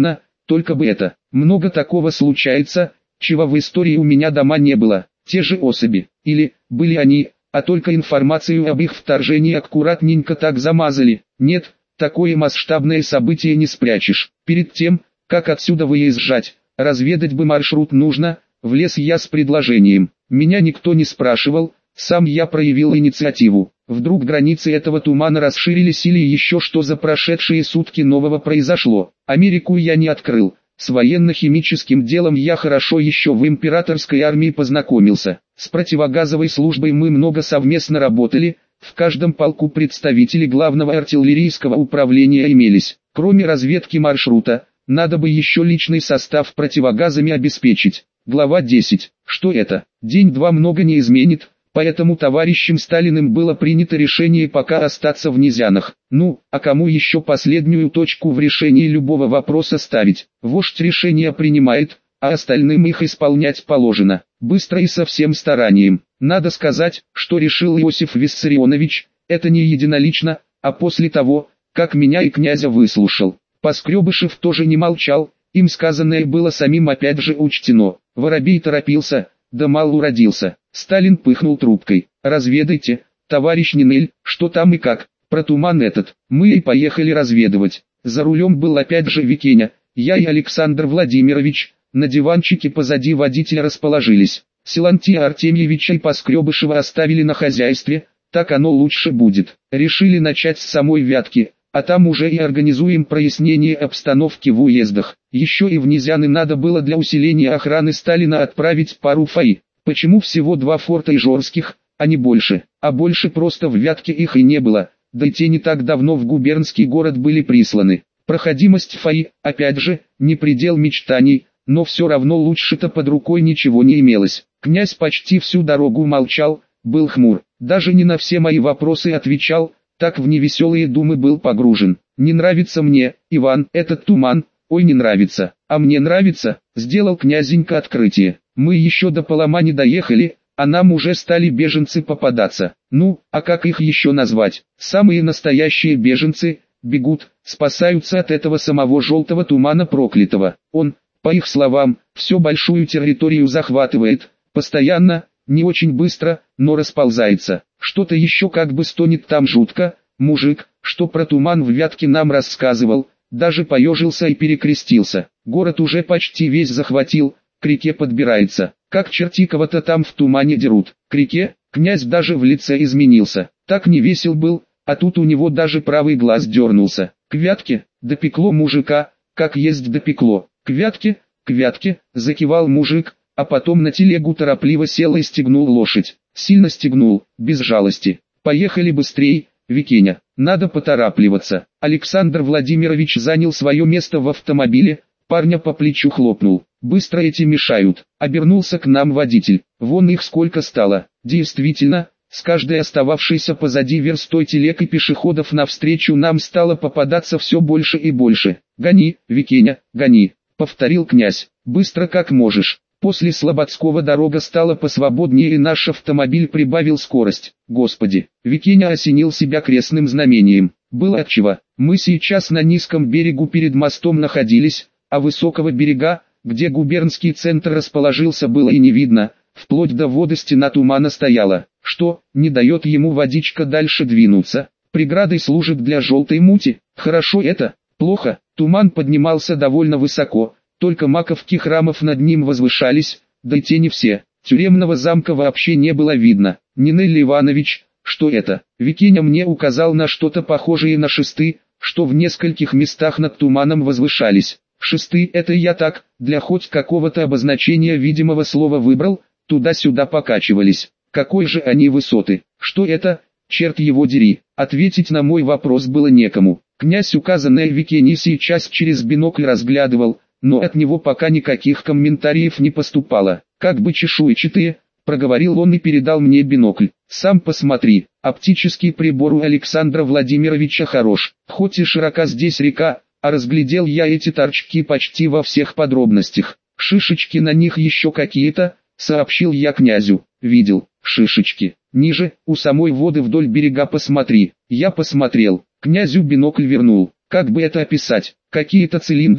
только бы это. Много такого случается, чего в истории у меня дома не было. Те же особи, или, были они, а только информацию об их вторжении аккуратненько так замазали. Нет, такое масштабное событие не спрячешь. Перед тем, как отсюда выезжать, разведать бы маршрут нужно, влез я с предложением. Меня никто не спрашивал, сам я проявил инициативу. Вдруг границы этого тумана расширились или еще что за прошедшие сутки нового произошло. Америку я не открыл. С военно-химическим делом я хорошо еще в императорской армии познакомился. С противогазовой службой мы много совместно работали, в каждом полку представители главного артиллерийского управления имелись. Кроме разведки маршрута, надо бы еще личный состав противогазами обеспечить. Глава десять. Что это? День-два много не изменит, поэтому товарищем Сталиным было принято решение пока остаться в Низянах. Ну, а кому еще последнюю точку в решении любого вопроса ставить? Вождь решения принимает, а остальным их исполнять положено. Быстро и со всем старанием. Надо сказать, что решил Иосиф Виссарионович, это не единолично, а после того, как меня и князя выслушал. Поскребышев тоже не молчал, им сказанное было самим опять же учтено. Воробей торопился, да мал уродился. Сталин пыхнул трубкой. «Разведайте, товарищ Нинель, что там и как, про туман этот». Мы и поехали разведывать. За рулем был опять же Викеня, я и Александр Владимирович, на диванчике позади водителя расположились. Силантия Артемьевича и Поскребышева оставили на хозяйстве, так оно лучше будет. Решили начать с самой Вятки, а там уже и организуем прояснение обстановки в уездах. Еще и в Низяны надо было для усиления охраны Сталина отправить пару ФАИ. Почему всего два форта Ижорских, а не больше? А больше просто в Вятке их и не было, да и те не так давно в губернский город были присланы. Проходимость ФАИ, опять же, не предел мечтаний, но все равно лучше-то под рукой ничего не имелось. Князь почти всю дорогу молчал, был хмур, даже не на все мои вопросы отвечал, так в невеселые думы был погружен. «Не нравится мне, Иван, этот туман, ой не нравится, а мне нравится», сделал князенька открытие. Мы еще до Палама не доехали, а нам уже стали беженцы попадаться. Ну, а как их еще назвать? Самые настоящие беженцы, бегут, спасаются от этого самого желтого тумана проклятого. Он, по их словам, всю большую территорию захватывает, постоянно, не очень быстро, но расползается. Что-то еще как бы стонет там жутко. Мужик, что про туман в Вятке нам рассказывал, даже поежился и перекрестился. Город уже почти весь захватил, к реке подбирается. Как черти кого-то там в тумане дерут. К реке, князь даже в лице изменился. Так не весел был, а тут у него даже правый глаз дернулся. К Вятке, допекло мужика, как есть допекло. К Вятке, к Вятке, закивал мужик, а потом на телегу торопливо сел и стегнул лошадь. Сильно стегнул, без жалости. Поехали быстрей, Викеня, надо поторапливаться. Александр Владимирович занял свое место в автомобиле, парня по плечу хлопнул. Быстро эти мешают. Обернулся к нам водитель. Вон их сколько стало. Действительно, с каждой остававшейся позади верстой телег и пешеходов навстречу нам стало попадаться все больше и больше. «Гони, Викеня, гони», — повторил князь. «Быстро как можешь». После Слободского дорога стала посвободнее и наш автомобиль прибавил скорость. Господи, Викеня осенил себя крестным знамением. Было отчего. Мы сейчас на низком берегу перед мостом находились, а высокого берега, где губернский центр расположился, было и не видно, вплоть до воды стена тумана стояла, что не дает ему водичка дальше двинуться. Преградой служит для желтой мути. Хорошо это, плохо. Туман поднимался довольно высоко, только маковки храмов над ним возвышались, да и те не все. Тюремного замка вообще не было видно. Нинель Иванович, что это? Викеня мне указал на что-то похожее на шесты, что в нескольких местах над туманом возвышались. Шесты — это я так, для хоть какого-то обозначения видимого слова выбрал, туда-сюда покачивались. Какой же они высоты? Что это? Черт его дери. Ответить на мой вопрос было некому. Князь указанное Викене сейчас через бинокль разглядывал, но от него пока никаких комментариев не поступало. «Как бы чешуйчатые», — проговорил он и передал мне бинокль. «Сам посмотри, оптический прибор у Александра Владимировича хорош. Хоть и широка здесь река, а разглядел я эти торчки почти во всех подробностях. Шишечки на них еще какие-то», — сообщил я князю. «Видел, шишечки. Ниже, у самой воды вдоль берега посмотри». Я посмотрел, князю бинокль вернул. Как бы это описать? Какие-то цилиндры,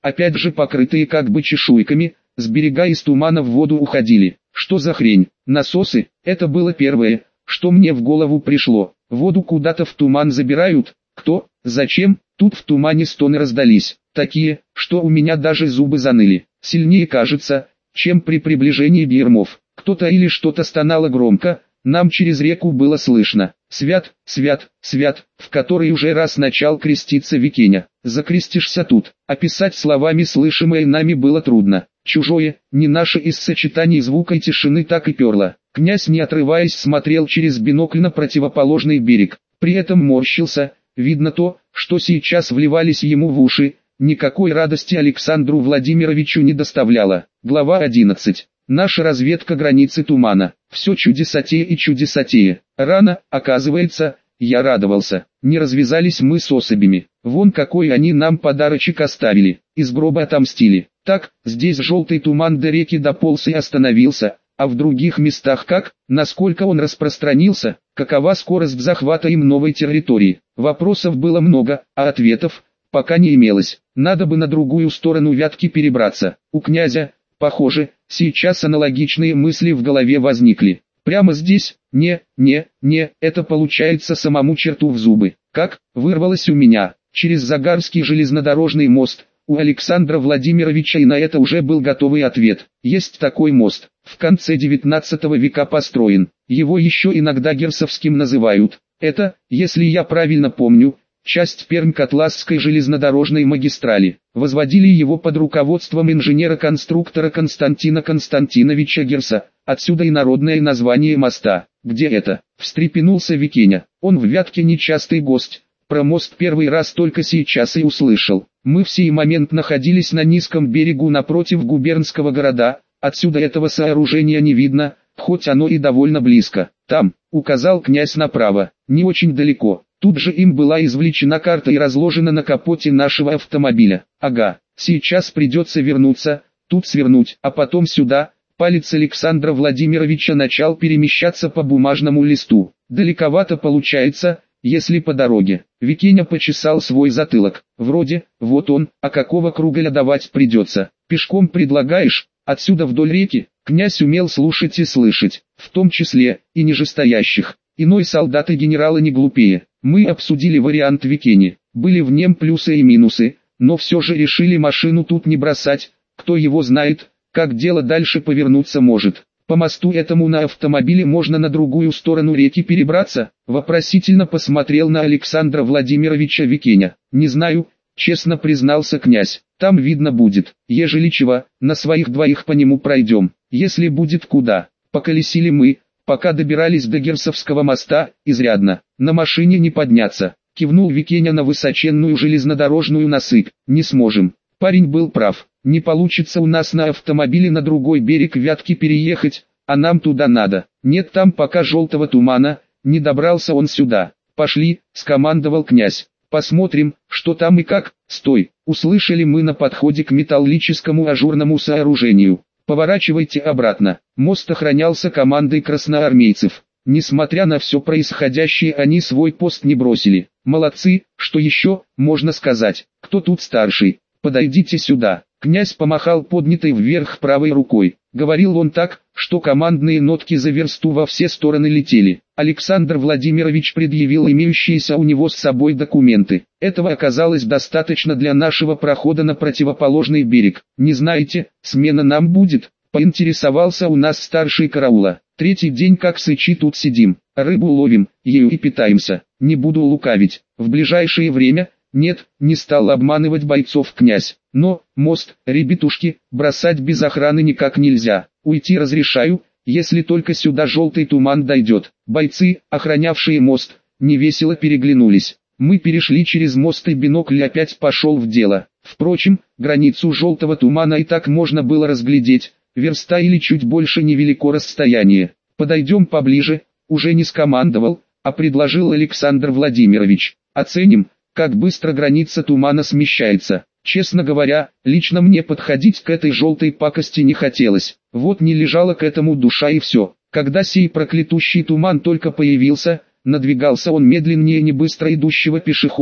опять же покрытые как бы чешуйками, с берега из тумана в воду уходили. Что за хрень? Насосы? Это было первое, что мне в голову пришло. Воду куда-то в туман забирают? Кто? Зачем? Тут в тумане стоны раздались, такие, что у меня даже зубы заныли. Сильнее кажется, чем при приближении бирмов. Кто-то или что-то стонало громко, нам через реку было слышно. Свят, свят, свят, в который уже раз начал креститься Викеня. Закрестишься тут. Описать словами слышимое нами было трудно. Чужое, не наше из сочетаний звука и тишины так и перло. Князь, не отрываясь, смотрел через бинокль на противоположный берег. При этом морщился. Видно то, что сейчас вливались ему в уши, никакой радости Александру Владимировичу не доставляло. Глава одиннадцать. Наша разведка границы тумана. Все чудесатее и чудесатее. Рано, оказывается, я радовался. Не развязались мы с особями. Вон какой они нам подарочек оставили. Из гроба отомстили. Так, здесь желтый туман до реки дополз и остановился. А в других местах как, насколько он распространился, какова скорость захвата им новой территории. Вопросов было много, а ответов пока не имелось. Надо бы на другую сторону Вятки перебраться. У князя, похоже, сейчас аналогичные мысли в голове возникли. Прямо здесь? Не, не, не, это получается самому черту в зубы. Как? Вырвалось у меня. Через Загарский железнодорожный мост. У Александра Владимировича и на это уже был готовый ответ. Есть такой мост. В конце девятнадцатого века построен. Его еще иногда Герцовским называют. Это, если я правильно помню, часть Пермь-Котласской железнодорожной магистрали. Возводили его под руководством инженера-конструктора Константина Константиновича Герца. Отсюда и народное название моста. Где это? Встрепенулся Викеня. Он в Вятке нечастый гость. Про мост первый раз только сейчас и услышал. Мы в сей момент находились на низком берегу напротив губернского города. Отсюда этого сооружения не видно, хоть оно и довольно близко. Там, указал князь направо, не очень далеко. Тут же им была извлечена карта и разложена на капоте нашего автомобиля. Ага, сейчас придется вернуться, тут свернуть, а потом сюда. Палец Александра Владимировича начал перемещаться по бумажному листу. Далековато получается, если по дороге. Викеня почесал свой затылок. Вроде, вот он, а какого круга давать придется. Пешком предлагаешь? Отсюда вдоль реки? Князь умел слушать и слышать, в том числе и нижестоящих. Иной солдат и генералы не глупее. Мы обсудили вариант Викени. Были в нем плюсы и минусы, но все же решили машину тут не бросать. Кто его знает, как дело дальше повернуться может. По мосту этому на автомобиле можно на другую сторону реки перебраться? Вопросительно посмотрел на Александра Владимировича Викеня. Не знаю, честно признался князь. Там видно будет. Ежели чего, на своих двоих по нему пройдем. Если будет куда. Поколесили мы, пока добирались до Герцовского моста, изрядно. На машине не подняться. Кивнул Викеня на высоченную железнодорожную насыпь. Не сможем. Парень был прав. Не получится у нас на автомобиле на другой берег Вятки переехать, а нам туда надо. Нет там пока желтого тумана, не добрался он сюда. Пошли, скомандовал князь. Посмотрим, что там и как. Стой, услышали мы на подходе к металлическому ажурному сооружению. Поворачивайте обратно. Мост охранялся командой красноармейцев. Несмотря на все происходящее, они свой пост не бросили. Молодцы, что еще, можно сказать. Кто тут старший? Подойдите сюда. Князь помахал поднятой вверх правой рукой. Говорил он так, что командные нотки за версту во все стороны летели. Александр Владимирович предъявил имеющиеся у него с собой документы. Этого оказалось достаточно для нашего прохода на противоположный берег. Не знаете, смена нам будет? Поинтересовался у нас старший караула. Третий день как сычи тут сидим, рыбу ловим, ею и питаемся. Не буду лукавить, в ближайшее время... Нет, не стал обманывать бойцов князь. Но, мост, ребятушки, бросать без охраны никак нельзя. Уйти разрешаю, если только сюда желтый туман дойдет. Бойцы, охранявшие мост, невесело переглянулись. Мы перешли через мост и бинокль опять пошел в дело. Впрочем, границу желтого тумана и так можно было разглядеть. Верста или чуть больше невелико расстояние. Подойдем поближе, уже не скомандовал, а предложил Александр Владимирович. Оценим, как быстро граница тумана смещается. Честно говоря, лично мне подходить к этой желтой пакости не хотелось. Вот не лежала к этому душа и все. Когда сей проклятущий туман только появился, надвигался он медленнее небыстро идущего пешехода.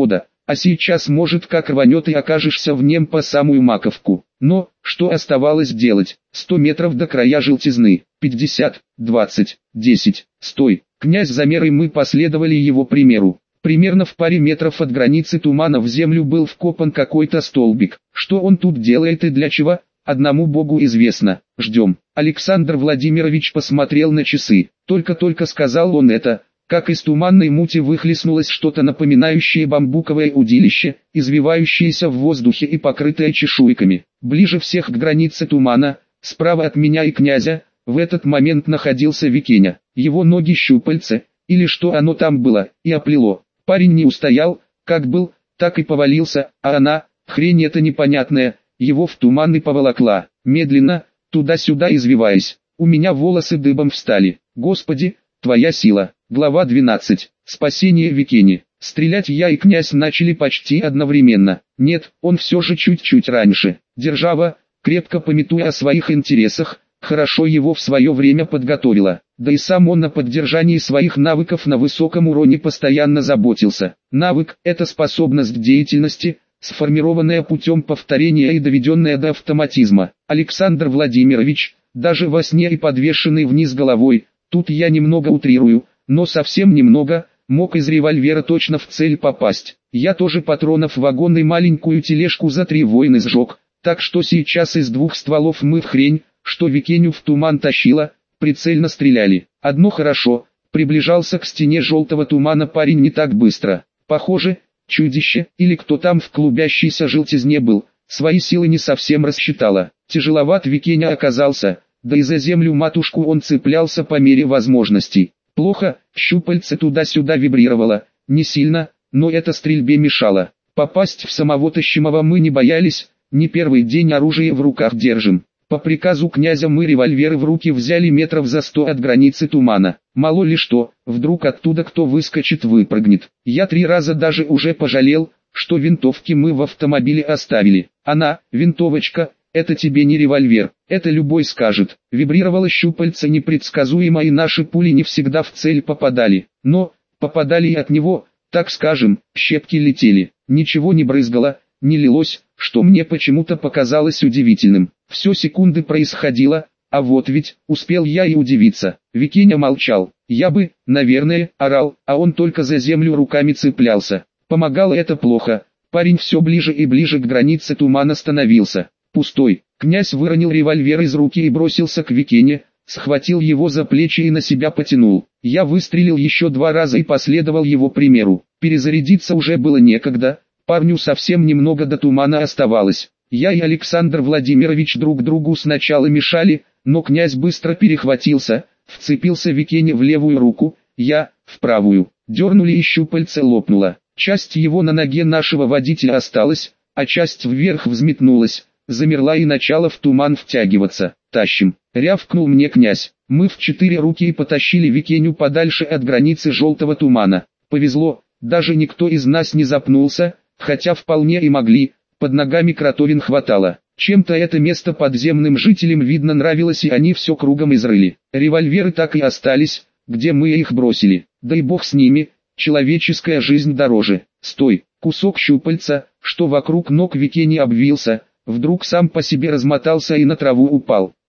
а сейчас может как рванет и окажешься в нем по самую маковку. Но, что оставалось делать? Сто метров до края желтизны, пятьдесят, двадцать, десять, стой. Князь замер, и мы последовали его примеру. Примерно в паре метров от границы тумана в землю был вкопан какой-то столбик. Что он тут делает и для чего? Одному Богу известно. Ждем. Александр Владимирович посмотрел на часы. Только-только сказал он это, как из туманной мути выхлестнулось что-то напоминающее бамбуковое удилище, извивающееся в воздухе и покрытое чешуйками. Ближе всех к границе тумана, справа от меня и князя, в этот момент находился Викеня. Его ноги-щупальца, или что оно там было, и оплело. Парень не устоял, как был, так и повалился, а она, хрень эта непонятная, его в туман и поволокла, медленно, туда-сюда извиваясь. У меня волосы дыбом встали. Господи, твоя сила. Глава двенадцать. Спасение Викени. Стрелять я и князь начали почти одновременно. Нет, он все же чуть-чуть раньше. Держава, крепко памятуя о своих интересах, хорошо его в свое время подготовила. Да и сам он на поддержании своих навыков на высоком уровне постоянно заботился. Навык – это способность к деятельности, сформированная путем повторения и доведенная до автоматизма. Александр Владимирович, даже во сне и подвешенный вниз головой, тут я немного утрирую, но совсем немного, мог из револьвера точно в цель попасть. Я тоже патронов вагон и маленькую тележку за три войны сжег, так что сейчас из двух стволов мы в хрень, что Викеню в туман тащила, прицельно стреляли. Одно хорошо, приближался к стене желтого тумана парень не так быстро. Похоже, чудище, или кто там в клубящейся желтизне был, свои силы не совсем рассчитала. Тяжеловат Викеня оказался, да и за землю матушку он цеплялся по мере возможностей. Плохо, щупальце туда-сюда вибрировало, не сильно, но это стрельбе мешало. Попасть в самого тащимого мы не боялись, не первый день оружие в руках держим. По приказу князя мы револьверы в руки взяли метров за сто от границы тумана. Мало ли что, вдруг оттуда кто выскочит, выпрыгнет. Я три раза даже уже пожалел, что винтовки мы в автомобиле оставили. Она, винтовочка, это тебе не револьвер, это любой скажет. Вибрировало щупальце непредсказуемо, и наши пули не всегда в цель попадали. Но, попадали и от него, так скажем, щепки летели. Ничего не брызгало, не лилось, что мне почему-то показалось удивительным. Все секунды происходило, а вот ведь, успел я и удивиться. Викеня молчал. Я бы, наверное, орал, а он только за землю руками цеплялся. Помогало это плохо. Парень все ближе и ближе к границе тумана становился. Пустой. Князь выронил револьвер из руки и бросился к Викене, схватил его за плечи и на себя потянул. Я выстрелил еще два раза и последовал его примеру. Перезарядиться уже было некогда, парню совсем немного до тумана оставалось. Я и Александр Владимирович друг другу сначала мешали, но князь быстро перехватился, вцепился Викене в левую руку, я – в правую. Дернули и щупальце лопнуло. Часть его на ноге нашего водителя осталась, а часть вверх взметнулась. Замерла и начала в туман втягиваться. «Тащим!» — рявкнул мне князь. Мы в четыре руки и потащили Викеню подальше от границы желтого тумана. Повезло, даже никто из нас не запнулся, хотя вполне и могли, под ногами кротовин хватало. Чем-то это место подземным жителям видно нравилось, и они все кругом изрыли. Револьверы так и остались, где мы их бросили. Да и бог с ними, человеческая жизнь дороже. Стой! Кусок щупальца, что вокруг ног Викени обвился, вдруг сам по себе размотался и на траву упал.